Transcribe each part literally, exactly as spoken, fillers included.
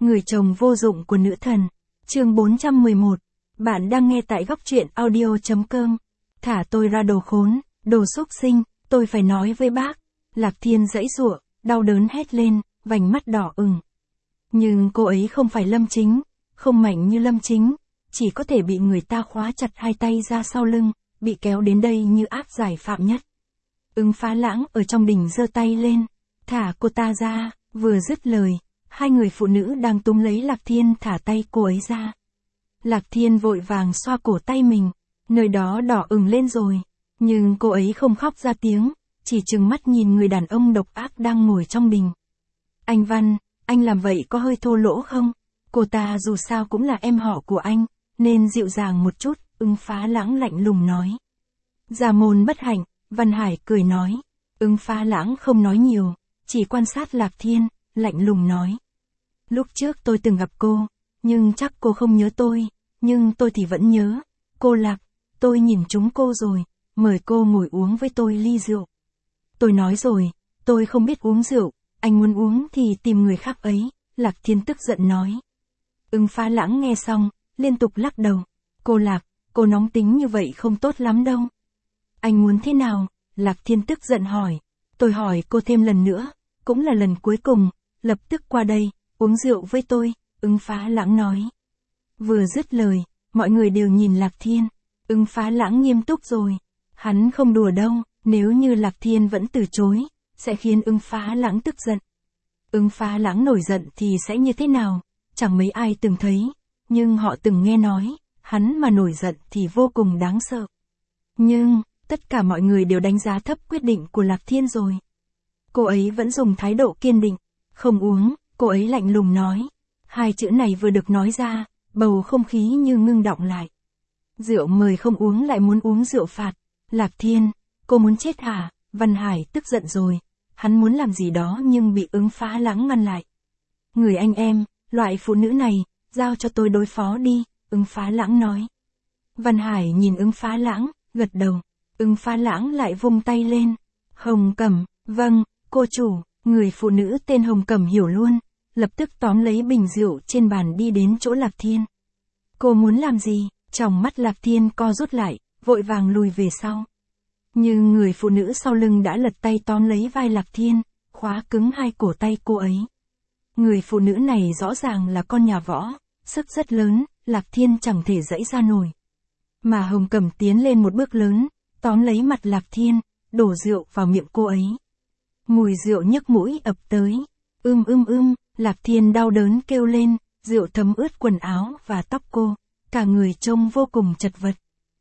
Người chồng vô dụng của nữ thần. Chương bốn trăm mười một. Bạn đang nghe tại góc truyện audio.com. Thả tôi ra đồ khốn, đồ xúc sinh, tôi phải nói với bác. Lạc Thiên giãy giụa, đau đớn hét lên, vành mắt đỏ ửng. Nhưng cô ấy không phải Lâm Chính, không mạnh như Lâm Chính, chỉ có thể bị người ta khóa chặt hai tay ra sau lưng, bị kéo đến đây như áp giải phạm nhất. Ứng Phá Lãng ở trong đình giơ tay lên, thả cô ta ra, vừa dứt lời, hai người phụ nữ đang túm lấy Lạc Thiên thả tay cô ấy ra. Lạc Thiên vội vàng xoa cổ tay mình, nơi đó đỏ ửng lên rồi, nhưng cô ấy không khóc ra tiếng, chỉ trừng mắt nhìn người đàn ông độc ác đang ngồi trong đình. Anh Văn, anh làm vậy có hơi thô lỗ không? Cô ta dù sao cũng là em họ của anh, nên dịu dàng một chút, Ứng Phá Lãng lạnh lùng nói. Gia môn bất hạnh, Văn Hải cười nói. Ứng Phá Lãng không nói nhiều, chỉ quan sát Lạc Thiên, lạnh lùng nói. Lúc trước tôi từng gặp cô, nhưng chắc cô không nhớ tôi, nhưng tôi thì vẫn nhớ. Cô Lạc, tôi nhìn chúng cô rồi, mời cô ngồi uống với tôi ly rượu. Tôi nói rồi, tôi không biết uống rượu, anh muốn uống thì tìm người khác ấy, Lạc Thiên tức giận nói. Ứng Phá Lãng nghe xong, liên tục lắc đầu. Cô Lạc, cô nóng tính như vậy không tốt lắm đâu. Anh muốn thế nào? Lạc Thiên tức giận hỏi. Tôi hỏi cô thêm lần nữa, cũng là lần cuối cùng, lập tức qua đây, uống rượu với tôi, Ứng Phá Lãng nói. Vừa dứt lời, mọi người đều nhìn Lạc Thiên. Ứng Phá Lãng nghiêm túc rồi. Hắn không đùa đâu, nếu như Lạc Thiên vẫn từ chối, sẽ khiến Ứng Phá Lãng tức giận. Ứng Phá Lãng nổi giận thì sẽ như thế nào? Chẳng mấy ai từng thấy, nhưng họ từng nghe nói, hắn mà nổi giận thì vô cùng đáng sợ. Nhưng, tất cả mọi người đều đánh giá thấp quyết định của Lạc Thiên rồi. Cô ấy vẫn dùng thái độ kiên định, không uống, cô ấy lạnh lùng nói. Hai chữ này vừa được nói ra, bầu không khí như ngưng đọng lại. Rượu mời không uống lại muốn uống rượu phạt. Lạc Thiên, cô muốn chết hả? Văn Hải tức giận rồi, hắn muốn làm gì đó nhưng bị Ứng Phá Lãng ngăn lại. Người anh em, loại phụ nữ này, giao cho tôi đối phó đi, Ứng Phá Lãng nói. Văn Hải nhìn Ứng Phá Lãng, gật đầu. Ứng Phá Lãng lại vung tay lên. Hồng Cẩm, vâng, cô chủ. Người phụ nữ tên Hồng Cẩm hiểu luôn, lập tức tóm lấy bình rượu trên bàn đi đến chỗ Lạc Thiên. Cô muốn làm gì? Tròng mắt Lạc Thiên co rút lại, vội vàng lùi về sau. Nhưng người phụ nữ sau lưng đã lật tay tóm lấy vai Lạc Thiên, khóa cứng hai cổ tay cô ấy. Người phụ nữ này rõ ràng là con nhà võ, sức rất lớn, Lạc Thiên chẳng thể giãy ra nổi. Mà Hồng Cẩm tiến lên một bước lớn, tóm lấy mặt Lạc Thiên, đổ rượu vào miệng cô ấy. Mùi rượu nhức mũi ập tới. Ưm ưm ưm, Lạc Thiên đau đớn kêu lên, rượu thấm ướt quần áo và tóc cô, cả người trông vô cùng chật vật.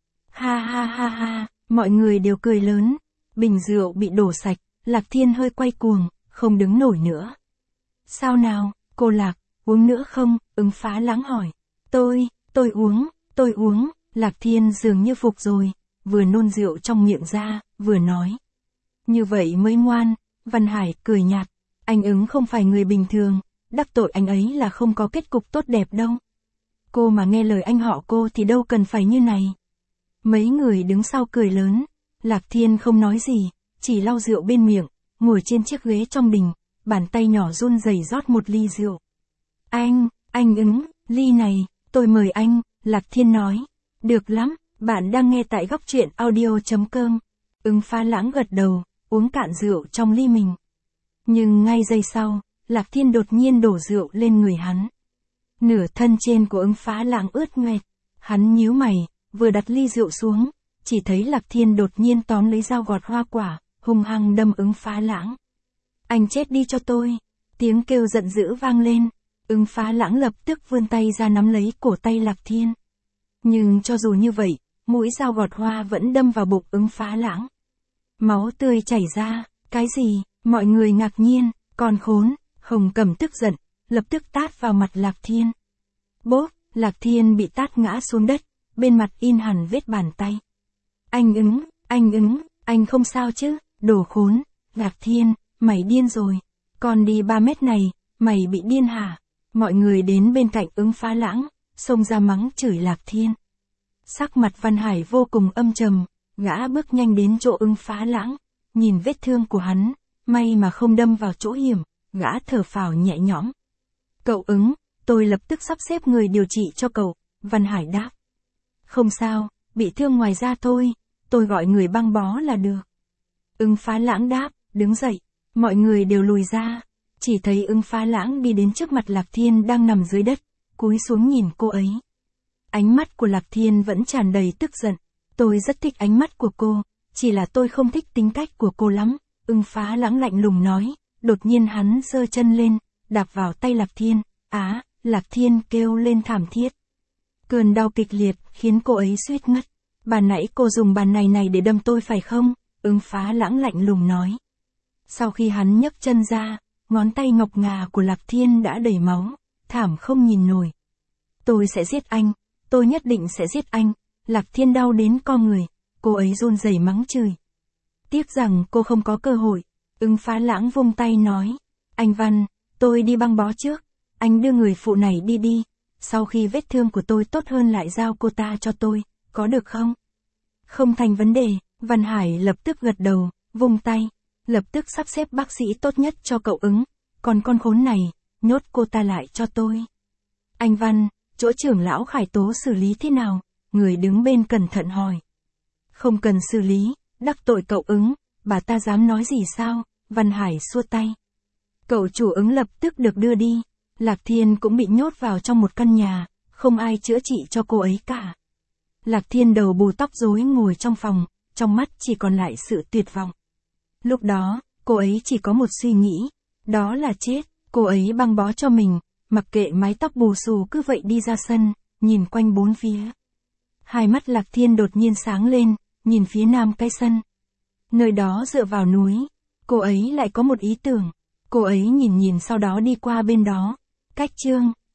Ha ha ha ha, mọi người đều cười lớn. Bình rượu bị đổ sạch, Lạc Thiên hơi quay cuồng, không đứng nổi nữa. Sao nào, cô Lạc, uống nữa không? Ứng Phá Lãng hỏi. Tôi, tôi uống, tôi uống. Lạc Thiên dường như phục rồi, vừa nôn rượu trong miệng ra, vừa nói. Như vậy mới ngoan. Văn Hải cười nhạt. Anh Ứng không phải người bình thường, đắc tội anh ấy là không có kết cục tốt đẹp đâu. Cô mà nghe lời anh họ cô thì đâu cần phải như này. Mấy người đứng sau cười lớn. Lạc Thiên không nói gì, chỉ lau rượu bên miệng, ngồi trên chiếc ghế trong đình, bàn tay nhỏ run rẩy rót một ly rượu. Anh, anh Ứng, ly này, tôi mời anh, Lạc Thiên nói. Được lắm, bạn đang nghe tại góc truyện audio.com. Ứng Phá Lãng gật đầu, uống cạn rượu trong ly mình. Nhưng ngay giây sau, Lạc Thiên đột nhiên đổ rượu lên người hắn. Nửa thân trên của Ứng Phá Lãng ướt nhoẹt, hắn nhíu mày, vừa đặt ly rượu xuống, chỉ thấy Lạc Thiên đột nhiên tóm lấy dao gọt hoa quả, hung hăng đâm Ứng Phá Lãng. Anh chết đi cho tôi, tiếng kêu giận dữ vang lên, Ứng Phá Lãng lập tức vươn tay ra nắm lấy cổ tay Lạc Thiên. Nhưng cho dù như vậy, mũi dao gọt hoa vẫn đâm vào bụng Ứng Phá Lãng. Máu tươi chảy ra, cái gì? Mọi người ngạc nhiên, còn khốn, Hồng Cẩm tức giận, lập tức tát vào mặt Lạc Thiên. Bốp, Lạc Thiên bị tát ngã xuống đất, bên mặt in hẳn vết bàn tay. Anh Ứng, anh Ứng, anh không sao chứ? Đồ khốn, Lạc Thiên, mày điên rồi, còn đi ba mét này, mày bị điên hả? Mọi người đến bên cạnh Ứng Phá Lãng, xông ra mắng chửi Lạc Thiên. Sắc mặt Văn Hải vô cùng âm trầm, gã bước nhanh đến chỗ Ứng Phá Lãng, nhìn vết thương của hắn, may mà không đâm vào chỗ hiểm, gã thở phào nhẹ nhõm. Cậu Ứng, Tôi lập tức sắp xếp người điều trị cho cậu, Văn Hải đáp. Không sao, bị thương ngoài da thôi, tôi gọi người băng bó là được. Ưng Phá Lãng đáp, đứng dậy, mọi người đều lùi ra, chỉ thấy Ưng Phá Lãng đi đến trước mặt Lạc Thiên đang nằm dưới đất, cúi xuống nhìn cô ấy. Ánh mắt của Lạc Thiên vẫn tràn đầy tức giận, tôi rất thích ánh mắt của cô, chỉ là tôi không thích tính cách của cô lắm, Ưng Phá Lãng lạnh lùng nói, đột nhiên hắn giơ chân lên, đạp vào tay Lạc Thiên, á, Lạc Thiên kêu lên thảm thiết. Cơn đau kịch liệt khiến cô ấy suýt ngất. Bà nãy cô dùng bàn này này để đâm tôi phải không? Ưng Phá Lãng lạnh lùng nói. Sau khi hắn nhấc chân ra, ngón tay ngọc ngà của Lạc Thiên đã đầy máu, thảm không nhìn nổi. Tôi sẽ giết anh, tôi nhất định sẽ giết anh. Lạc Thiên đau đến co người, cô ấy run rẩy mắng chửi. Tiếc rằng cô không có cơ hội. Ưng Phá Lãng vung tay nói. Anh Văn, tôi đi băng bó trước, anh đưa người phụ này đi đi. Sau khi vết thương của tôi tốt hơn lại giao cô ta cho tôi, có được không? Không thành vấn đề, Văn Hải lập tức gật đầu, vung tay, lập tức sắp xếp bác sĩ tốt nhất cho cậu Ứng, còn con khốn này, nhốt cô ta lại cho tôi. Anh Văn, chỗ trưởng lão Khải Tố xử lý thế nào? Người đứng bên cẩn thận hỏi. Không cần xử lý, đắc tội cậu Ứng, bà ta dám nói gì sao? Văn Hải xua tay. Cậu chủ Ứng lập tức được đưa đi. Lạc Thiên cũng bị nhốt vào trong một căn nhà, không ai chữa trị cho cô ấy cả. Lạc Thiên đầu bù tóc rối ngồi trong phòng, trong mắt chỉ còn lại sự tuyệt vọng. Lúc đó, cô ấy chỉ có một suy nghĩ, đó là chết. Cô ấy băng bó cho mình, mặc kệ mái tóc bù xù cứ vậy đi ra sân, nhìn quanh bốn phía. Hai mắt Lạc Thiên đột nhiên sáng lên, nhìn phía nam cái sân. Nơi đó dựa vào núi, cô ấy lại có một ý tưởng. Cô ấy nhìn nhìn sau đó đi qua bên đó. Cách chương